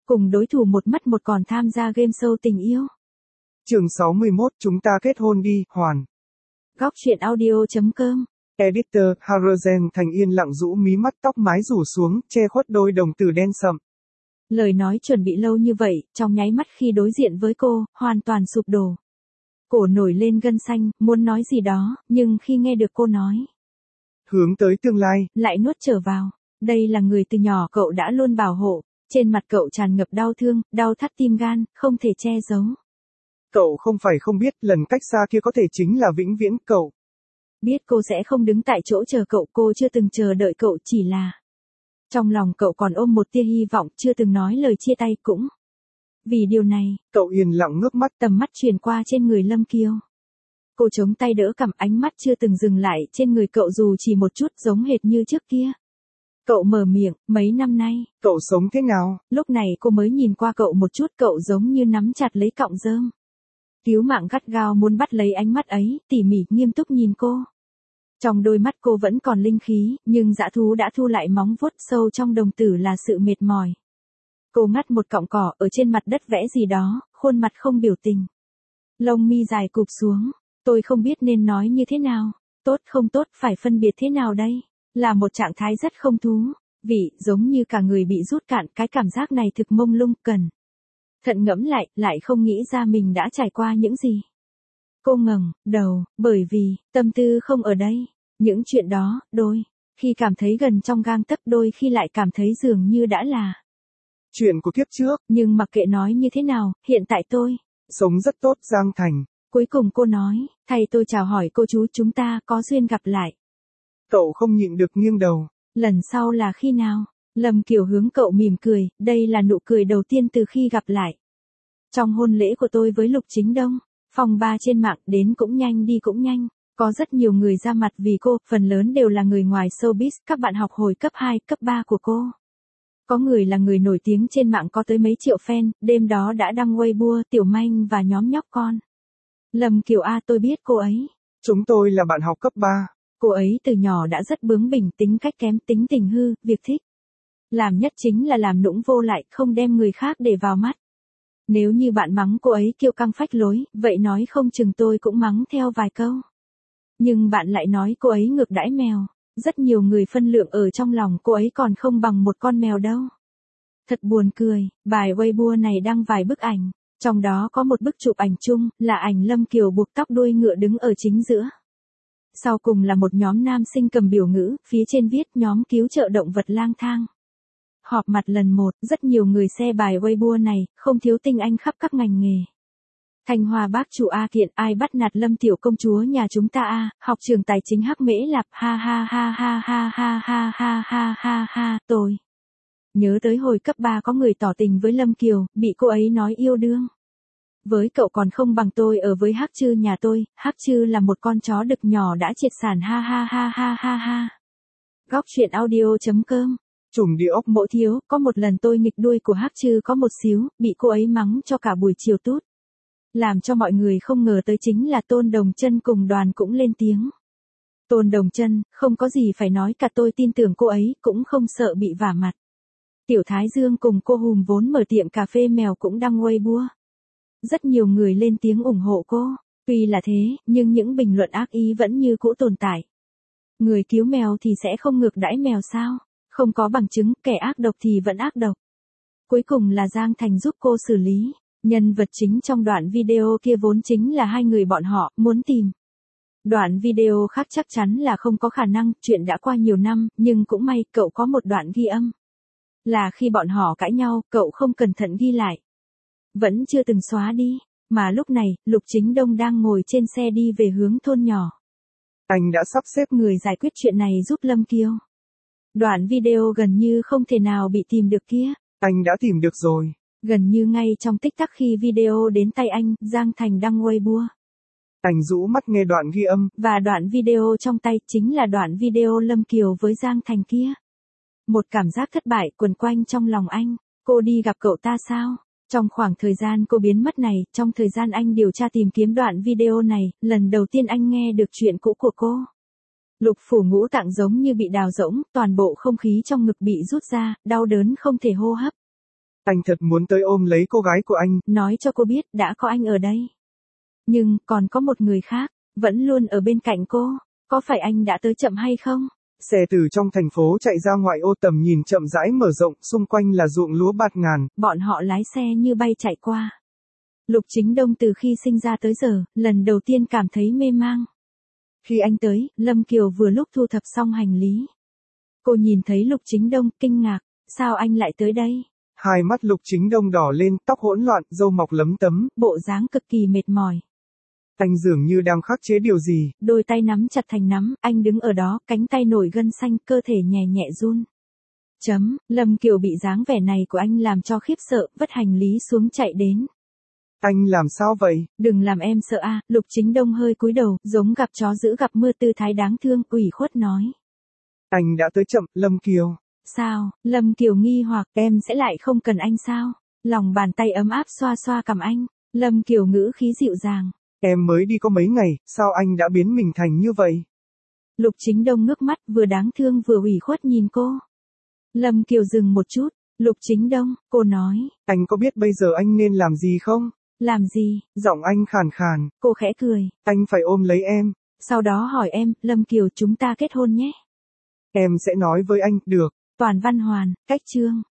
cùng đối thủ một mất một còn tham gia game show tình yêu. Chương 61, chúng ta kết hôn đi, Hoàn. Góc truyện audio.com. Editor, Harozen Thành yên lặng rũ mí mắt, tóc mái rủ xuống, che khuất đôi đồng tử đen sậm. Lời nói chuẩn bị lâu như vậy, trong nháy mắt khi đối diện với cô, hoàn toàn sụp đổ. Cổ nổi lên gân xanh, muốn nói gì đó, nhưng khi nghe được cô nói hướng tới tương lai, lại nuốt trở vào. Đây là người từ nhỏ cậu đã luôn bảo hộ. Trên mặt cậu tràn ngập đau thương, đau thắt tim gan, không thể che giấu. Cậu không phải không biết, lần cách xa kia có thể chính là vĩnh viễn. Cậu biết cô sẽ không đứng tại chỗ chờ cậu, cô chưa từng chờ đợi cậu, chỉ là trong lòng cậu còn ôm một tia hy vọng, chưa từng nói lời chia tay cũng. Vì điều này, cậu yên lặng ngước mắt, tầm mắt truyền qua trên người Lâm Kiều. Cô chống tay đỡ cằm, ánh mắt chưa từng dừng lại trên người cậu dù chỉ một chút, giống hệt như trước kia. Cậu mở miệng, mấy năm nay, cậu sống thế nào? Lúc này cô mới nhìn qua cậu một chút, cậu giống như nắm chặt lấy cọng rơm. Cứu mạng gắt gao muốn bắt lấy ánh mắt ấy, tỉ mỉ, nghiêm túc nhìn cô. Trong đôi mắt cô vẫn còn linh khí, nhưng dã thú đã thu lại móng vuốt, sâu trong đồng tử là sự mệt mỏi. Cô ngắt một cọng cỏ ở trên mặt đất, vẽ gì đó, khuôn mặt không biểu tình. Lông mi dài cụp xuống, tôi không biết nên nói như thế nào, tốt không tốt, phải phân biệt thế nào đây? Là một trạng thái rất không thú vị, giống như cả người bị rút cạn, cái cảm giác này thực mông lung, cần thận ngẫm lại không nghĩ ra mình đã trải qua những gì. Cô ngẩng đầu, bởi vì tâm tư không ở đây. Những chuyện đó, đôi khi cảm thấy gần trong gang tấc, đôi khi lại cảm thấy dường như đã là chuyện của kiếp trước. Nhưng mặc kệ nói như thế nào, hiện tại tôi sống rất tốt, Giang Thành. Cuối cùng cô nói, thay tôi chào hỏi cô chú, chúng ta có duyên gặp lại. Cậu không nhịn được nghiêng đầu. Lần sau là khi nào? Lâm Kiều hướng cậu mỉm cười, đây là nụ cười đầu tiên từ khi gặp lại. Trong hôn lễ của tôi với Lục Chính Đông, phòng ba trên mạng, đến cũng nhanh đi cũng nhanh. Có rất nhiều người ra mặt vì cô, phần lớn đều là người ngoài showbiz, các bạn học hồi cấp 2, cấp 3 của cô. Có người là người nổi tiếng trên mạng có tới mấy triệu fan, đêm đó đã đăng Weibo, Tiểu Manh và nhóm nhóc con. Lâm Kiều A, tôi biết cô ấy. Chúng tôi là bạn học cấp 3. Cô ấy từ nhỏ đã rất bướng bỉnh, tính cách kém, tính tình hư, việc thích làm nhất chính là làm nũng vô lại, không đem người khác để vào mắt. Nếu như bạn mắng cô ấy kiêu căng phách lối, vậy nói không chừng tôi cũng mắng theo vài câu. Nhưng bạn lại nói cô ấy ngược đãi mèo. Rất nhiều người phân lượng ở trong lòng cô ấy còn không bằng một con mèo đâu. Thật buồn cười, bài Weibo này đăng vài bức ảnh. Trong đó có một bức chụp ảnh chung, là ảnh Lâm Kiều buộc tóc đuôi ngựa đứng ở chính giữa. Sau cùng là một nhóm nam sinh cầm biểu ngữ, phía trên viết nhóm cứu trợ động vật lang thang. Họp mặt lần 1, rất nhiều người share bài Weibo này, không thiếu tinh anh khắp các ngành nghề. Thanh Hoa bác chủ A kiện, ai bắt nạt Lâm tiểu công chúa nhà chúng ta a, học trường tài chính Hắc Mễ Lạp, ha ha ha ha ha ha ha ha ha ha ha, tôi nhớ tới hồi cấp 3 có người tỏ tình với Lâm Kiều, bị cô ấy nói yêu đương. Với cậu còn không bằng tôi ở với Hắc Trư nhà tôi, Hắc Trư là một con chó đực nhỏ đã triệt sản, ha ha ha ha ha ha. Góc truyện audio.com. Trùm địa ốc Mộ thiếu, có một lần tôi nghịch đuôi của Hắc Trư có một xíu, bị cô ấy mắng cho cả buổi chiều tút. Làm cho mọi người không ngờ tới chính là Tôn Đồng Chân cùng Đoàn cũng lên tiếng. Tôn Đồng Chân, không có gì phải nói cả, tôi tin tưởng cô ấy, cũng không sợ bị vả mặt. Tiểu Thái Dương cùng cô Hùm vốn mở tiệm cà phê mèo cũng đăng Weibo. Rất nhiều người lên tiếng ủng hộ cô. Tuy là thế, nhưng những bình luận ác ý vẫn như cũ tồn tại. Người cứu mèo thì sẽ không ngược đãi mèo sao? Không có bằng chứng, kẻ ác độc thì vẫn ác độc. Cuối cùng là Giang Thành giúp cô xử lý. Nhân vật chính trong đoạn video kia vốn chính là hai người bọn họ, muốn tìm đoạn video khác chắc chắn là không có khả năng, chuyện đã qua nhiều năm, nhưng cũng may cậu có một đoạn ghi âm. Là khi bọn họ cãi nhau, cậu không cẩn thận ghi lại. Vẫn chưa từng xóa đi, mà lúc này, Lục Chính Đông đang ngồi trên xe đi về hướng thôn nhỏ. Anh đã sắp xếp người giải quyết chuyện này giúp Lâm Kiều. Đoạn video gần như không thể nào bị tìm được kia. Anh đã tìm được rồi. Gần như ngay trong tích tắc khi video đến tay anh, Giang Thành đăng Weibo. Anh rũ mắt nghe đoạn ghi âm. Và đoạn video trong tay chính là đoạn video Lâm Kiều với Giang Thành kia. Một cảm giác thất bại quẩn quanh trong lòng anh. Cô đi gặp cậu ta sao? Trong khoảng thời gian cô biến mất này, trong thời gian anh điều tra tìm kiếm đoạn video này, lần đầu tiên anh nghe được chuyện cũ của cô. Lục phủ ngũ tạng giống như bị đào rỗng, toàn bộ không khí trong ngực bị rút ra, đau đớn không thể hô hấp. Anh thật muốn tới ôm lấy cô gái của anh. Nói cho cô biết đã có anh ở đây. Nhưng còn có một người khác, vẫn luôn ở bên cạnh cô. Có phải anh đã tới chậm hay không? Xe từ trong thành phố chạy ra ngoại ô, tầm nhìn chậm rãi mở rộng, xung quanh là ruộng lúa bạt ngàn. Bọn họ lái xe như bay chạy qua. Lục Chính Đông từ khi sinh ra tới giờ, lần đầu tiên cảm thấy mê mang. Khi anh tới, Lâm Kiều vừa lúc thu thập xong hành lý. Cô nhìn thấy Lục Chính Đông, kinh ngạc, sao anh lại tới đây? Hai mắt Lục Chính Đông đỏ lên, tóc hỗn loạn, râu mọc lấm tấm. Bộ dáng cực kỳ mệt mỏi. Anh dường như đang khắc chế điều gì. Đôi tay nắm chặt thành nắm, anh đứng ở đó, cánh tay nổi gân xanh, cơ thể nhẹ nhẹ run. Lâm Kiều bị dáng vẻ này của anh làm cho khiếp sợ, vất hành lý xuống chạy đến. Anh làm sao vậy? Đừng làm em sợ a. Lục Chính Đông hơi cúi đầu, giống gặp chó dữ gặp mưa, tư thái đáng thương, ủy khuất nói. Anh đã tới chậm, Lâm Kiều. Sao? Lâm Kiều nghi hoặc, em sẽ lại không cần anh sao? Lòng bàn tay ấm áp xoa xoa cằm anh. Lâm Kiều ngữ khí dịu dàng. Em mới đi có mấy ngày, sao anh đã biến mình thành như vậy? Lục Chính Đông ngước mắt, vừa đáng thương vừa ủy khuất nhìn cô. Lâm Kiều dừng một chút. Lục Chính Đông, cô nói. Anh có biết bây giờ anh nên làm gì không? Làm gì? Giọng anh khàn khàn. Cô khẽ cười. Anh phải ôm lấy em. Sau đó hỏi em, Lâm Kiều, chúng ta kết hôn nhé. Em sẽ nói với anh, được. Toàn Văn Hoàn, cách chương.